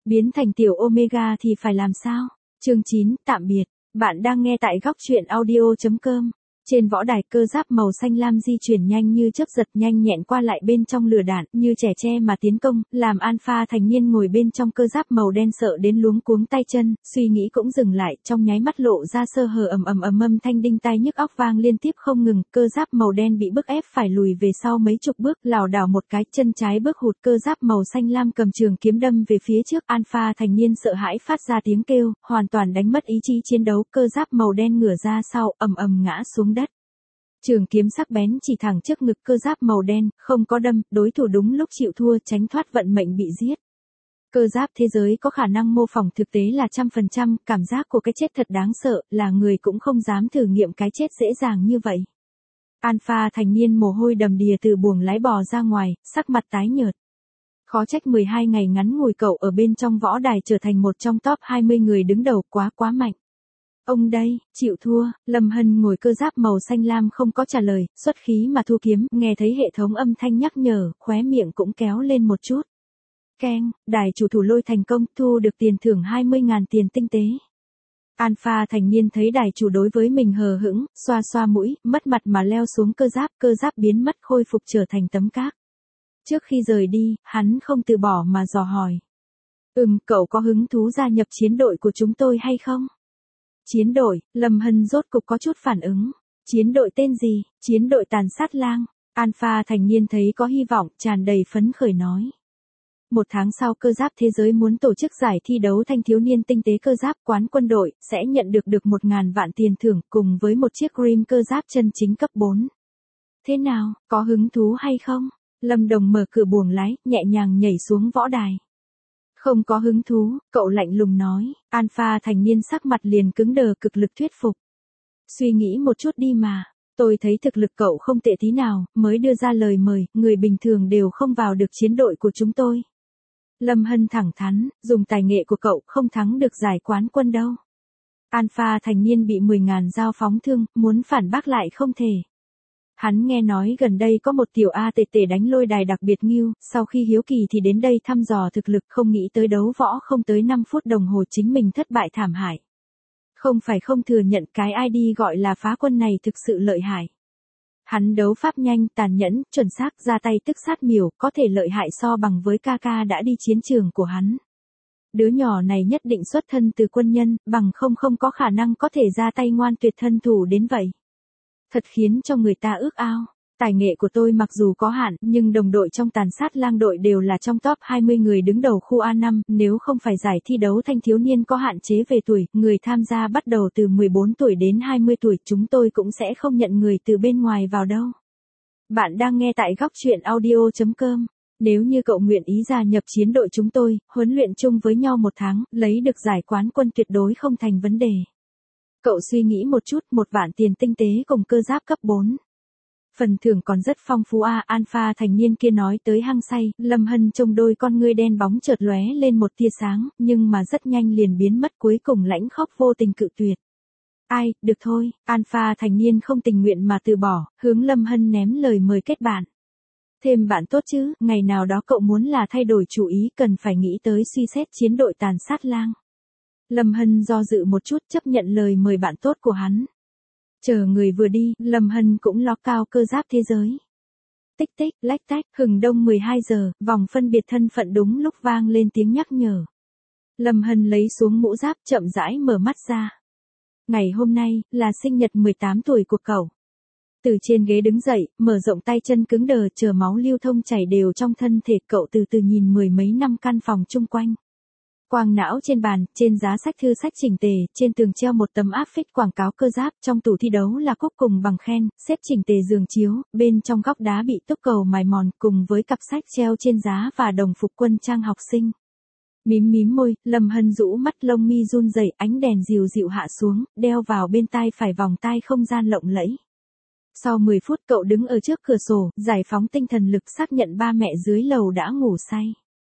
Biến thành tiểu Omega thì phải làm sao? Chương 9, tạm biệt. Bạn đang nghe tại góc truyện audio.com. Trên võ đài, cơ giáp màu xanh lam di chuyển nhanh như chớp giật, nhanh nhẹn qua lại bên trong lửa đạn, như trẻ tre mà tiến công, làm Alpha thành niên ngồi bên trong cơ giáp màu đen sợ đến luống cuống tay chân, suy nghĩ cũng dừng lại, trong nháy mắt lộ ra sơ hở, âm thanh đinh tai nhức óc vang liên tiếp không ngừng, cơ giáp màu đen bị bức ép phải lùi về sau mấy chục bước, lảo đảo một cái, chân trái bước hụt, cơ giáp màu xanh lam cầm trường kiếm đâm về phía trước, Alpha thành niên sợ hãi phát ra tiếng kêu, hoàn toàn đánh mất ý chí chiến đấu, cơ giáp màu đen ngửa ra sau, ngã xuống đất. Trường kiếm sắc bén chỉ thẳng trước ngực cơ giáp màu đen, không có đâm, đối thủ đúng lúc chịu thua, tránh thoát vận mệnh bị giết. Cơ giáp thế giới có khả năng mô phỏng thực tế là 100%, cảm giác của cái chết thật đáng sợ, là người cũng không dám thử nghiệm cái chết dễ dàng như vậy. Alpha thành niên mồ hôi đầm đìa từ buồng lái bò ra ngoài, sắc mặt tái nhợt. Khó trách 12 ngày ngắn ngủi cậu ở bên trong võ đài trở thành một trong top 20 người đứng đầu, quá mạnh. Ông đây, chịu thua, Lâm Hân ngồi cơ giáp màu xanh lam không có trả lời, xuất khí mà thu kiếm, nghe thấy hệ thống âm thanh nhắc nhở, khóe miệng cũng kéo lên một chút. Keng, đài chủ thủ lôi thành công, thu được tiền thưởng 20.000 tiền tinh tế. Alpha thành niên thấy đài chủ đối với mình hờ hững, xoa mũi, mất mặt mà leo xuống cơ giáp biến mất khôi phục trở thành tấm cát. Trước khi rời đi, hắn không từ bỏ mà dò hỏi. Cậu có hứng thú gia nhập chiến đội của chúng tôi hay không? Chiến đội, Lâm Hân rốt cục có chút phản ứng. Chiến đội tên gì? Chiến đội tàn sát lang. Alpha thành niên thấy có hy vọng, tràn đầy phấn khởi nói. 1 tháng sau cơ giáp thế giới muốn tổ chức giải thi đấu thanh thiếu niên tinh tế cơ giáp, quán quân đội, sẽ nhận được 1.000 vạn tiền thưởng, cùng với một chiếc Grim cơ giáp chân chính cấp 4. Thế nào, có hứng thú hay không? Lâm Đồng mở cửa buồng lái, nhẹ nhàng nhảy xuống võ đài. Không có hứng thú, cậu lạnh lùng nói. Alpha thành niên sắc mặt liền cứng đờ, cực lực thuyết phục. Suy nghĩ một chút đi mà, tôi thấy thực lực cậu không tệ tí nào, mới đưa ra lời mời, người bình thường đều không vào được chiến đội của chúng tôi. Lâm Hân thẳng thắn, dùng tài nghệ của cậu không thắng được giải quán quân đâu. Alpha thành niên bị 10.000 dao phóng thương, muốn phản bác lại không thể. Hắn nghe nói gần đây có một tiểu ATT đánh lôi đài đặc biệt nghiêu, sau khi hiếu kỳ thì đến đây thăm dò thực lực, không nghĩ tới đấu võ không tới 5 phút đồng hồ chính mình thất bại thảm hại. Không phải không thừa nhận cái ID gọi là phá quân này thực sự lợi hại. Hắn đấu pháp nhanh, tàn nhẫn, chuẩn xác, ra tay tức sát miểu, có thể lợi hại so bằng với Kaka đã đi chiến trường của hắn. Đứa nhỏ này nhất định xuất thân từ quân nhân, bằng không có khả năng có thể ra tay ngoan tuyệt thân thủ đến vậy. Thật khiến cho người ta ước ao. Tài nghệ của tôi mặc dù có hạn, nhưng đồng đội trong tàn sát lang đội đều là trong top 20 người đứng đầu khu A5, nếu không phải giải thi đấu thanh thiếu niên có hạn chế về tuổi, người tham gia bắt đầu từ 14 tuổi đến 20 tuổi, chúng tôi cũng sẽ không nhận người từ bên ngoài vào đâu. Bạn đang nghe tại góc truyện audio.com. Nếu như cậu nguyện ý gia nhập chiến đội chúng tôi, huấn luyện chung với nhau 1 tháng, lấy được giải quán quân tuyệt đối không thành vấn đề. Cậu suy nghĩ một chút, 1 vạn tiền tinh tế cùng cơ giáp cấp 4. Phần thưởng còn rất phong phú a. Alpha thành niên kia nói tới hăng say, Lâm Hân trông đôi con ngươi đen bóng chợt lóe lên một tia sáng, nhưng mà rất nhanh liền biến mất, cuối cùng lãnh khóc vô tình cự tuyệt. Ai, được thôi, Alpha thành niên không tình nguyện mà từ bỏ, hướng Lâm Hân ném lời mời kết bạn. Thêm bạn tốt chứ, ngày nào đó cậu muốn là thay đổi chủ ý, cần phải nghĩ tới suy xét chiến đội tàn sát lang. Lâm Hân do dự một chút, chấp nhận lời mời bạn tốt của hắn. Chờ người vừa đi, Lâm Hân cũng ló cao cơ giáp thế giới. Tích tích, lách tách, hừng đông 12 giờ, vòng phân biệt thân phận đúng lúc vang lên tiếng nhắc nhở. Lâm Hân lấy xuống mũ giáp, chậm rãi mở mắt ra. Ngày hôm nay, là sinh nhật 18 tuổi của cậu. Từ trên ghế đứng dậy, mở rộng tay chân cứng đờ, chờ máu lưu thông chảy đều trong thân thể, cậu từ từ nhìn 10 mấy năm căn phòng chung quanh. Quang não trên bàn, trên giá sách thư sách chỉnh tề, trên tường treo một tấm áp phích quảng cáo cơ giáp, trong tủ thi đấu là cúp cùng bằng khen, xếp chỉnh tề giường chiếu, bên trong góc đá bị túc cầu mài mòn, cùng với cặp sách treo trên giá và đồng phục quân trang học sinh. Mím môi, Lâm Hân rũ mắt, lông mi run rẩy, ánh đèn dịu dịu hạ xuống, đeo vào bên tai phải vòng tai không gian lộng lẫy. Sau 10 phút cậu đứng ở trước cửa sổ, giải phóng tinh thần lực, xác nhận ba mẹ dưới lầu đã ngủ say.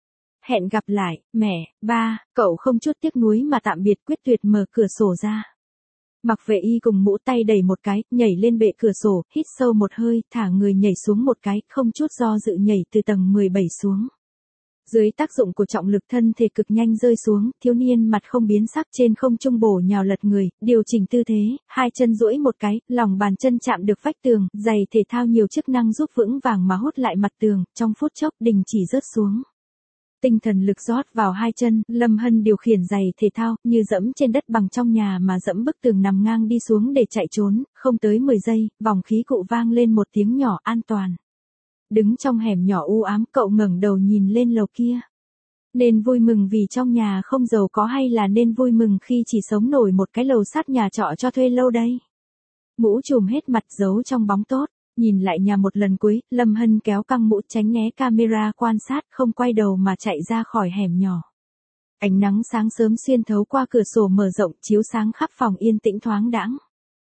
Hẹn gặp lại, mẹ, ba, cậu không chút tiếc nuối mà tạm biệt, quyết tuyệt mở cửa sổ ra. Mặc vệ y cùng mũ tay đẩy một cái, nhảy lên bệ cửa sổ, hít sâu một hơi, thả người nhảy xuống một cái, không chút do dự nhảy từ tầng 17 xuống. Dưới tác dụng của trọng lực thân thể cực nhanh rơi xuống, thiếu niên mặt không biến sắc trên không trung bổ nhào lật người, điều chỉnh tư thế, hai chân duỗi một cái, lòng bàn chân chạm được vách tường, giày thể thao nhiều chức năng giúp vững vàng mà hút lại mặt tường, trong phút chốc đình chỉ rớt xuống. Tinh thần lực rót vào hai chân, Lâm Hân điều khiển giày thể thao, như dẫm trên đất bằng trong nhà mà dẫm bức tường nằm ngang đi xuống để chạy trốn, không tới 10 giây, vòng khí cụ vang lên một tiếng nhỏ an toàn. Đứng trong hẻm nhỏ u ám, cậu ngẩng đầu nhìn lên lầu kia. Nên vui mừng vì trong nhà không giàu có hay là nên vui mừng khi chỉ sống nổi một cái lầu sát nhà trọ cho thuê lâu đây? Mũ trùm hết mặt giấu trong bóng tốt. Nhìn lại nhà một lần cuối, Lâm Hân kéo căng mũ tránh né camera quan sát, không quay đầu mà chạy ra khỏi hẻm nhỏ. Ánh nắng sáng sớm xuyên thấu qua cửa sổ mở rộng chiếu sáng khắp phòng yên tĩnh thoáng đãng.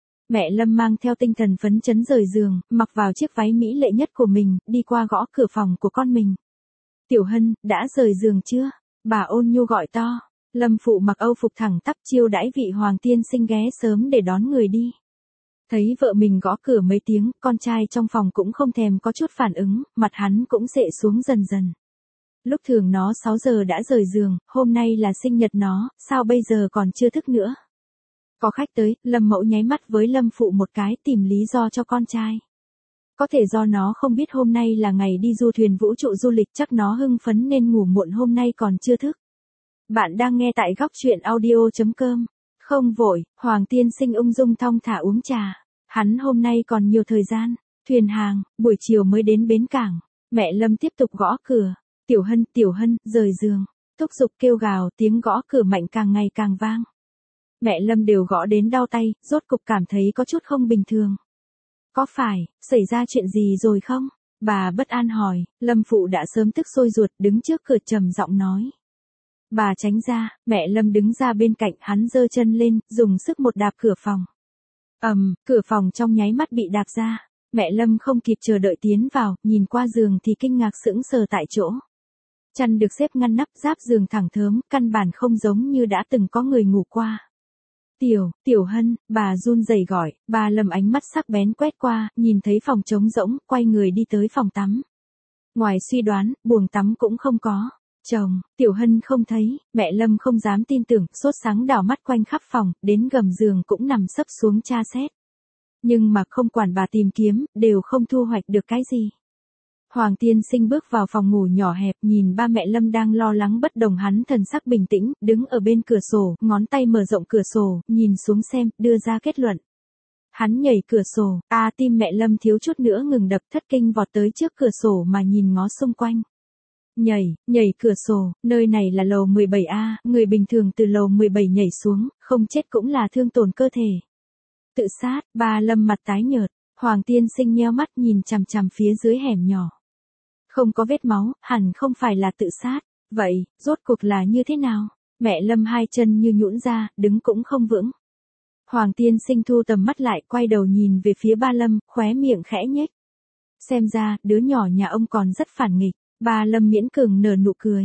Mẹ Lâm mang theo tinh thần phấn chấn rời giường, mặc vào chiếc váy mỹ lệ nhất của mình, đi qua gõ cửa phòng của con mình. Tiểu Hân, đã rời giường chưa? Bà ôn nhu gọi to. Lâm phụ mặc âu phục thẳng tắp chiêu đãi vị hoàng tiên sinh ghé sớm để đón người đi. Thấy vợ mình gõ cửa mấy tiếng, con trai trong phòng cũng không thèm có chút phản ứng, mặt hắn cũng xệ xuống dần dần. Lúc thường nó 6 giờ đã rời giường, hôm nay là sinh nhật nó, sao bây giờ còn chưa thức nữa? Có khách tới, Lâm mẫu nháy mắt với Lâm phụ một cái tìm lý do cho con trai. Có thể do nó không biết hôm nay là ngày đi du thuyền vũ trụ du lịch, chắc nó hưng phấn nên ngủ muộn hôm nay còn chưa thức. Bạn đang nghe tại góc truyện audio.com. Không vội, Hoàng tiên sinh ung dung thong thả uống trà. Hắn hôm nay còn nhiều thời gian. Thuyền hàng, buổi chiều mới đến bến cảng. Mẹ Lâm tiếp tục gõ cửa. Tiểu Hân, rời giường. Thúc giục kêu gào, tiếng gõ cửa mạnh càng ngày càng vang. Mẹ Lâm đều gõ đến đau tay, rốt cục cảm thấy có chút không bình thường. Có phải, xảy ra chuyện gì rồi không? Bà bất an hỏi, Lâm phụ đã sớm tức sôi ruột đứng trước cửa trầm giọng nói. Bà tránh ra, mẹ Lâm đứng ra bên cạnh hắn giơ chân lên, dùng sức một đạp cửa phòng. Cửa phòng trong nháy mắt bị đạp ra. Mẹ Lâm không kịp chờ đợi tiến vào, nhìn qua giường thì kinh ngạc sững sờ tại chỗ. Chăn được xếp ngăn nắp giáp giường thẳng thớm, căn bản không giống như đã từng có người ngủ qua. Tiểu Hân, bà run rẩy gọi, bà Lâm ánh mắt sắc bén quét qua, nhìn thấy phòng trống rỗng, quay người đi tới phòng tắm. Ngoài suy đoán, buồng tắm cũng không có. Chồng, Tiểu Hân không thấy, mẹ Lâm không dám tin tưởng, sốt sáng đảo mắt quanh khắp phòng, đến gầm giường cũng nằm sấp xuống tra xét. Nhưng mà không quản bà tìm kiếm, đều không thu hoạch được cái gì. Hoàng tiên sinh bước vào phòng ngủ nhỏ hẹp, nhìn ba mẹ Lâm đang lo lắng bất đồng, hắn thần sắc bình tĩnh, đứng ở bên cửa sổ, ngón tay mở rộng cửa sổ, nhìn xuống xem, đưa ra kết luận. Hắn nhảy cửa sổ, tim mẹ Lâm thiếu chút nữa ngừng đập, thất kinh vọt tới trước cửa sổ mà nhìn ngó xung quanh. Nhảy cửa sổ, nơi này là lầu 17A, người bình thường từ lầu 17 nhảy xuống, không chết cũng là thương tổn cơ thể. Tự sát, ba Lâm mặt tái nhợt, Hoàng tiên sinh nheo mắt nhìn chằm chằm phía dưới hẻm nhỏ. Không có vết máu, hẳn không phải là tự sát, vậy, rốt cuộc là như thế nào? Mẹ Lâm hai chân như nhũn ra, đứng cũng không vững. Hoàng tiên sinh thu tầm mắt lại, quay đầu nhìn về phía ba Lâm, khóe miệng khẽ nhếch. Xem ra, đứa nhỏ nhà ông còn rất phản nghịch. Ba Lâm miễn cường nở nụ cười.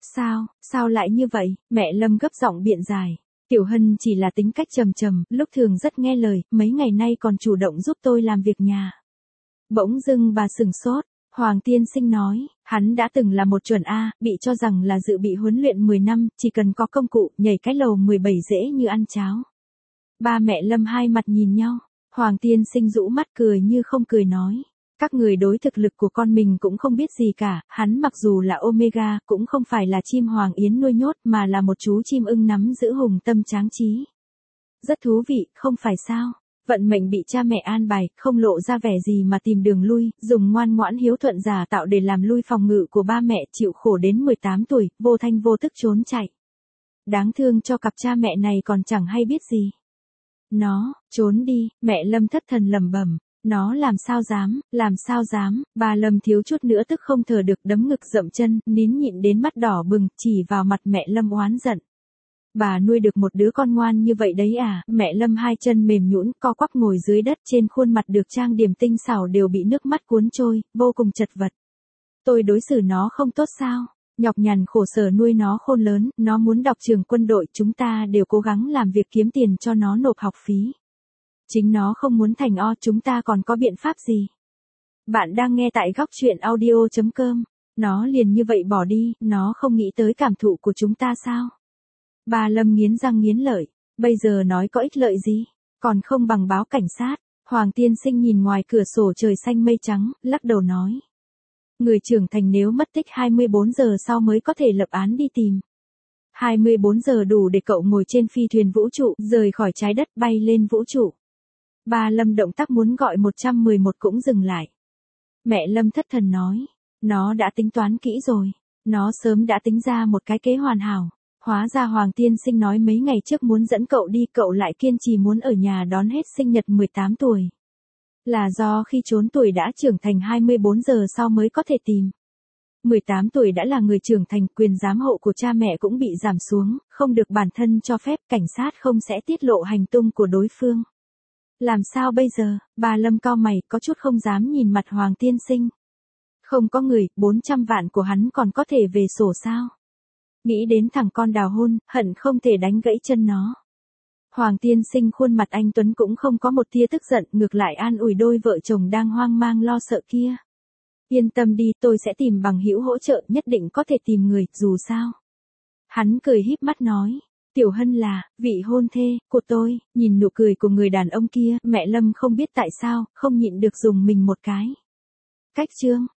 Sao lại như vậy? Mẹ Lâm gấp giọng biện giải. Tiểu Hân chỉ là tính cách trầm, lúc thường rất nghe lời, mấy ngày nay còn chủ động giúp tôi làm việc nhà. Bỗng dưng bà sửng sốt. Hoàng tiên sinh nói, hắn đã từng là một chuẩn A, bị cho rằng là dự bị huấn luyện 10 năm, chỉ cần có công cụ, nhảy cái lầu 17 dễ như ăn cháo. Ba mẹ Lâm hai mặt nhìn nhau. Hoàng tiên sinh rũ mắt cười như không cười nói. Các người đối thực lực của con mình cũng không biết gì cả, hắn mặc dù là Omega, cũng không phải là chim hoàng yến nuôi nhốt mà là một chú chim ưng nắm giữ hùng tâm tráng trí. Rất thú vị, không phải sao? Vận mệnh bị cha mẹ an bài, không lộ ra vẻ gì mà tìm đường lui, dùng ngoan ngoãn hiếu thuận giả tạo để làm lui phòng ngự của ba mẹ, chịu khổ đến 18 tuổi, vô thanh vô tức trốn chạy. Đáng thương cho cặp cha mẹ này còn chẳng hay biết gì. Nó, trốn đi, mẹ Lâm thất thần lẩm bẩm. Nó làm sao dám, bà Lâm thiếu chút nữa tức không thở được, đấm ngực dậm chân, nín nhịn đến mắt đỏ bừng, chỉ vào mặt mẹ Lâm oán giận. Bà nuôi được một đứa con ngoan như vậy đấy à? Mẹ Lâm hai chân mềm nhũn, co quắp ngồi dưới đất, trên khuôn mặt được trang điểm tinh xảo đều bị nước mắt cuốn trôi, vô cùng chật vật. Tôi đối xử nó không tốt sao? Nhọc nhằn khổ sở nuôi nó khôn lớn, nó muốn đọc trường quân đội, chúng ta đều cố gắng làm việc kiếm tiền cho nó nộp học phí. Chính nó không muốn thành chúng ta còn có biện pháp gì? Bạn đang nghe tại góc truyện audio.com. Nó liền như vậy bỏ đi, nó không nghĩ tới cảm thụ của chúng ta sao? Bà Lâm nghiến răng nghiến lợi, bây giờ nói có ích lợi gì, còn không bằng báo cảnh sát. Hoàng tiên sinh nhìn ngoài cửa sổ trời xanh mây trắng, lắc đầu nói. Người trưởng thành nếu mất tích 24 giờ sau mới có thể lập án đi tìm. 24 giờ đủ để cậu ngồi trên phi thuyền vũ trụ, rời khỏi trái đất bay lên vũ trụ. Bà Lâm động tác muốn gọi 111 cũng dừng lại. Mẹ Lâm thất thần nói, nó đã tính toán kỹ rồi, nó sớm đã tính ra một cái kế hoàn hảo. Hóa ra Hoàng tiên sinh nói mấy ngày trước muốn dẫn cậu đi, cậu lại kiên trì muốn ở nhà đón hết sinh nhật 18 tuổi. Là do khi trốn tuổi đã trưởng thành 24 giờ sau mới có thể tìm. 18 tuổi đã là người trưởng thành, quyền giám hộ của cha mẹ cũng bị giảm xuống, không được bản thân cho phép, cảnh sát không sẽ tiết lộ hành tung của đối phương. Làm sao bây giờ? Bà Lâm cau mày, có chút không dám nhìn mặt Hoàng tiên sinh. Không có người, 400 vạn của hắn còn có thể về sổ sao? Nghĩ đến thằng con đào hôn, hận không thể đánh gãy chân nó. Hoàng tiên sinh khuôn mặt anh tuấn cũng không có một tia tức giận, ngược lại an ủi đôi vợ chồng đang hoang mang lo sợ kia. Yên tâm đi, tôi sẽ tìm bằng hữu hỗ trợ, nhất định có thể tìm người, dù sao. Hắn cười híp mắt nói, Tiểu Hân là vị hôn thê của tôi. Nhìn nụ cười của người đàn ông kia, mẹ Lâm không biết tại sao, không nhịn được dùng mình một cái. Cách chương